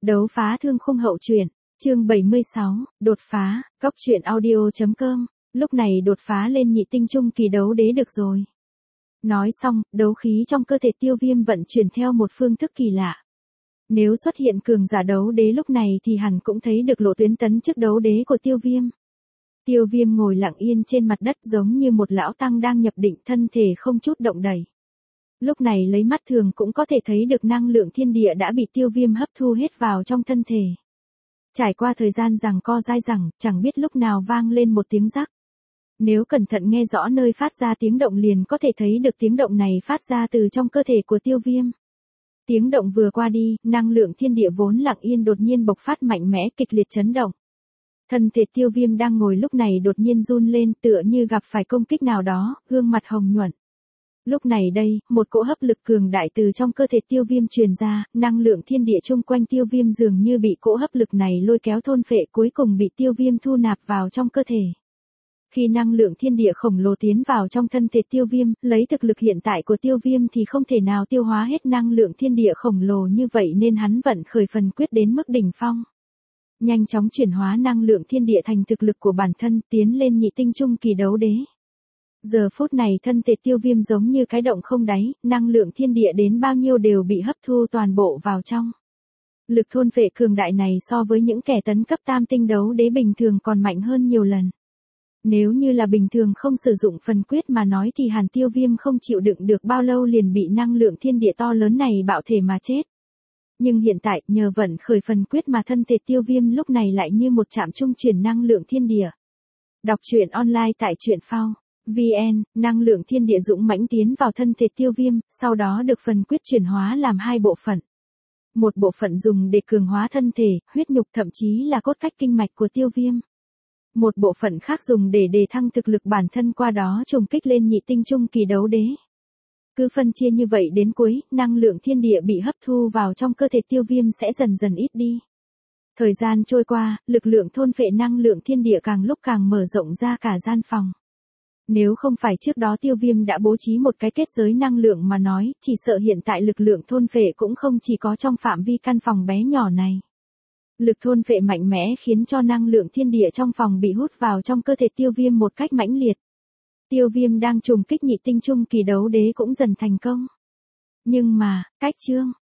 Đấu phá thương khung hậu truyện, chương 76, đột phá, Cóc truyện audio.com, lúc này đột phá lên nhị tinh trung kỳ đấu đế được rồi. Nói xong, đấu khí trong cơ thể Tiêu Viêm vận chuyển theo một phương thức kỳ lạ. Nếu xuất hiện cường giả đấu đế lúc này thì hẳn cũng thấy được lộ tuyến tấn chức đấu đế của Tiêu Viêm. Tiêu Viêm ngồi lặng yên trên mặt đất giống như một lão tăng đang nhập định, thân thể không chút động đậy. Lúc này lấy mắt thường cũng có thể thấy được năng lượng thiên địa đã bị Tiêu Viêm hấp thu hết vào trong thân thể. Trải qua thời gian giằng co dai dẳng, chẳng biết lúc nào vang lên một tiếng rắc. Nếu cẩn thận nghe rõ nơi phát ra tiếng động liền có thể thấy được tiếng động này phát ra từ trong cơ thể của Tiêu Viêm. Tiếng động vừa qua đi, năng lượng thiên địa vốn lặng yên đột nhiên bộc phát mạnh mẽ, kịch liệt chấn động. Thân thể Tiêu Viêm đang ngồi lúc này đột nhiên run lên, tựa như gặp phải công kích nào đó, gương mặt hồng nhuận. Lúc này đây, một cỗ hấp lực cường đại từ trong cơ thể Tiêu Viêm truyền ra, năng lượng thiên địa chung quanh Tiêu Viêm dường như bị cỗ hấp lực này lôi kéo thôn phệ, cuối cùng bị Tiêu Viêm thu nạp vào trong cơ thể. Khi năng lượng thiên địa khổng lồ tiến vào trong thân thể Tiêu Viêm, lấy thực lực hiện tại của Tiêu Viêm thì không thể nào tiêu hóa hết năng lượng thiên địa khổng lồ như vậy, nên hắn vận khởi phần quyết đến mức đỉnh phong. Nhanh chóng chuyển hóa năng lượng thiên địa thành thực lực của bản thân, tiến lên nhị tinh trung kỳ đấu đế. Giờ phút này thân thể Tiêu Viêm giống như cái động không đáy, năng lượng thiên địa đến bao nhiêu đều bị hấp thu toàn bộ vào trong. Lực thôn phệ cường đại này so với những kẻ tấn cấp tam tinh đấu đế bình thường còn mạnh hơn nhiều lần. Nếu như là bình thường không sử dụng phần quyết mà nói thì hẳn Tiêu Viêm không chịu đựng được bao lâu liền bị năng lượng thiên địa to lớn này bạo thể mà chết. Nhưng hiện tại, nhờ vận khởi phần quyết mà thân thể Tiêu Viêm lúc này lại như một trạm trung truyền năng lượng thiên địa. Đọc truyện online tại truyện phao VN, năng lượng thiên địa dũng mãnh tiến vào thân thể Tiêu Viêm, sau đó được phần quyết chuyển hóa làm hai bộ phận. Một bộ phận dùng để cường hóa thân thể, huyết nhục thậm chí là cốt cách kinh mạch của Tiêu Viêm. Một bộ phận khác dùng để đề thăng thực lực bản thân, qua đó trùng kích lên nhị tinh trung kỳ đấu đế. Cứ phân chia như vậy đến cuối, năng lượng thiên địa bị hấp thu vào trong cơ thể Tiêu Viêm sẽ dần dần ít đi. Thời gian trôi qua, lực lượng thôn phệ năng lượng thiên địa càng lúc càng mở rộng ra cả gian phòng. Nếu không phải trước đó Tiêu Viêm đã bố trí một cái kết giới năng lượng mà nói, chỉ sợ hiện tại lực lượng thôn phệ cũng không chỉ có trong phạm vi căn phòng bé nhỏ này. Lực thôn phệ mạnh mẽ khiến cho năng lượng thiên địa trong phòng bị hút vào trong cơ thể Tiêu Viêm một cách mãnh liệt. Tiêu Viêm đang trùng kích nhị tinh trung kỳ đấu đế cũng dần thành công. Nhưng mà, cách chương